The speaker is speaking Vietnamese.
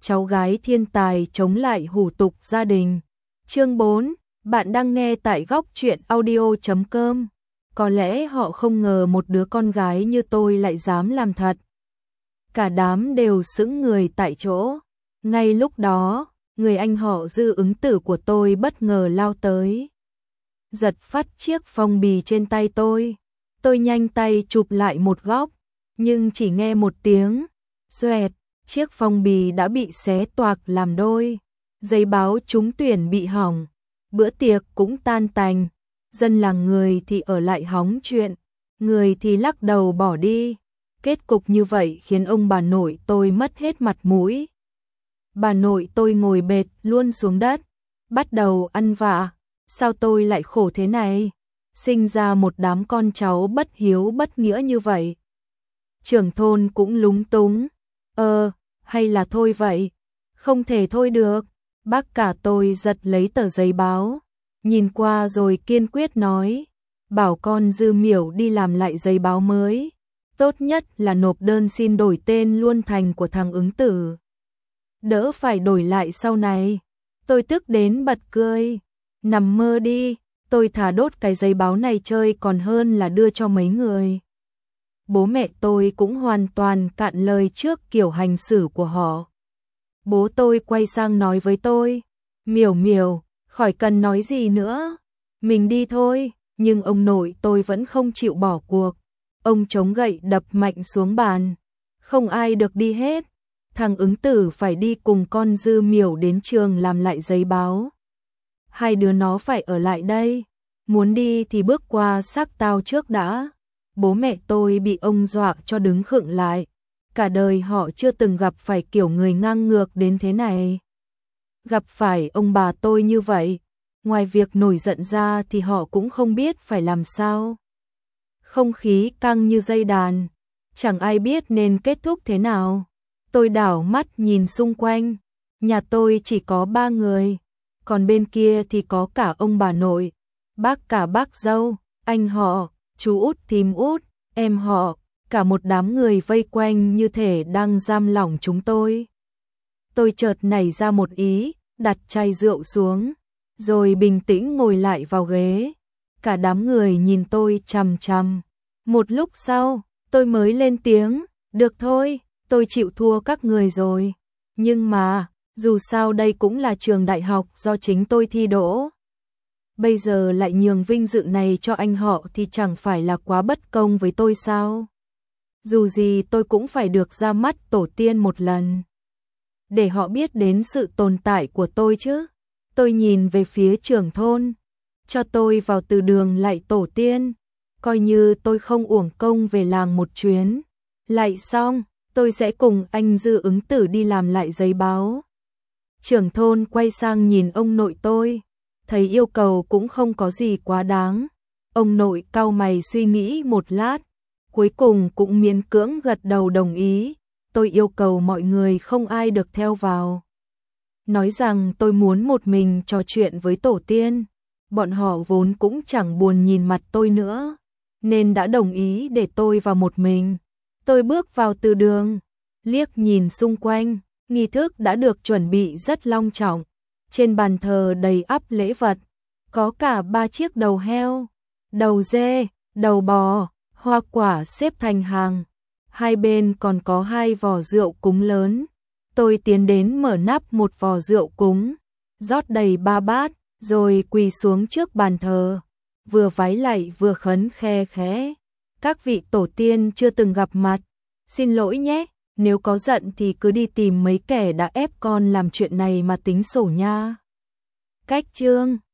cháu gái thiên tài chống lại hủ tục gia đình. Chương 4, bạn đang nghe tại góc truyện audio.com. Có lẽ họ không ngờ một đứa con gái như tôi lại dám làm thật. Cả đám đều sững người tại chỗ. Ngay lúc đó, người anh họ Dư ứng tử của tôi bất ngờ lao tới, giật phắt chiếc phong bì trên tay tôi. Tôi nhanh tay chụp lại một góc, nhưng chỉ nghe một tiếng xoẹt, chiếc phong bì đã bị xé toạc làm đôi. Giấy báo trúng tuyển bị hỏng, bữa tiệc cũng tan tành. Dân làng người thì ở lại hóng chuyện, người thì lắc đầu bỏ đi. Kết cục như vậy khiến ông bà nội tôi mất hết mặt mũi. Bà nội tôi ngồi bệt luôn xuống đất, bắt đầu ăn vạ. Sao tôi lại khổ thế này? Sinh ra một đám con cháu bất hiếu bất nghĩa như vậy. Trưởng thôn cũng lúng túng. Hay là thôi vậy? Không thể thôi được. Bác cả tôi giật lấy tờ giấy báo, nhìn qua rồi kiên quyết nói, bảo con Dư Miểu đi làm lại giấy báo mới. Tốt nhất là nộp đơn xin đổi tên luôn thành của thằng ứng tử, đỡ phải đổi lại sau này. Tôi tức đến bật cười. Nằm mơ đi, tôi thà đốt cái giấy báo này chơi còn hơn là đưa cho mấy người. Bố mẹ tôi cũng hoàn toàn cạn lời trước kiểu hành xử của họ. Bố tôi quay sang nói với tôi, Miểu Miểu, khỏi cần nói gì nữa, mình đi thôi. Nhưng ông nội tôi vẫn không chịu bỏ cuộc. Ông chống gậy đập mạnh xuống bàn. Không ai được đi hết. Thằng ứng tử phải đi cùng con Dư Miểu đến trường làm lại giấy báo. Hai đứa nó phải ở lại đây. Muốn đi thì bước qua xác tao trước đã. Bố mẹ tôi bị ông dọa cho đứng khựng lại. Cả đời họ chưa từng gặp phải kiểu người ngang ngược đến thế này. Gặp phải ông bà tôi như vậy, ngoài việc nổi giận ra thì họ cũng không biết phải làm sao. Không khí căng như dây đàn, chẳng ai biết nên kết thúc thế nào. Tôi đảo mắt nhìn xung quanh, nhà tôi chỉ có 3 người, còn bên kia thì có cả ông bà nội, bác cả bác dâu, anh họ, chú út thím út, em họ, cả một đám người vây quanh như thể đang giam lỏng chúng tôi. Tôi chợt nảy ra một ý, đặt chai rượu xuống, rồi bình tĩnh ngồi lại vào ghế. Cả đám người nhìn tôi chằm chằm. Một lúc sau, tôi mới lên tiếng, được thôi, tôi chịu thua các người rồi. Nhưng mà, dù sao đây cũng là trường đại học do chính tôi thi đỗ. Bây giờ lại nhường vinh dự này cho anh họ thì chẳng phải là quá bất công với tôi sao? Dù gì tôi cũng phải được ra mắt tổ tiên một lần, để họ biết đến sự tồn tại của tôi chứ. Tôi nhìn về phía trưởng thôn, cho tôi vào từ đường lạy tổ tiên, coi như tôi không uổng công về làng một chuyến. Lạy xong, tôi sẽ cùng anh Dư ứng tử đi làm lại giấy báo. Trưởng thôn quay sang nhìn ông nội tôi, thấy yêu cầu cũng không có gì quá đáng. Ông nội cau mày suy nghĩ một lát, cuối cùng cũng miễn cưỡng gật đầu đồng ý. Tôi yêu cầu mọi người không ai được theo vào, nói rằng tôi muốn một mình trò chuyện với tổ tiên. Bọn họ vốn cũng chẳng buồn nhìn mặt tôi nữa, nên đã đồng ý để tôi vào một mình. Tôi bước vào từ đường, liếc nhìn xung quanh, nghi thức đã được chuẩn bị rất long trọng. Trên bàn thờ đầy ắp lễ vật, có cả 3 chiếc đầu heo, đầu dê, đầu bò, hoa quả xếp thành hàng. Hai bên còn có 2 vò rượu cúng lớn. Tôi tiến đến mở nắp một vò rượu cúng, rót đầy 3 bát, rồi quỳ xuống trước bàn thờ, vừa vái lạy vừa khấn khe khẽ. Các vị tổ tiên chưa từng gặp mặt, xin lỗi nhé, nếu có giận thì cứ đi tìm mấy kẻ đã ép con làm chuyện này mà tính sổ nha. Cách chương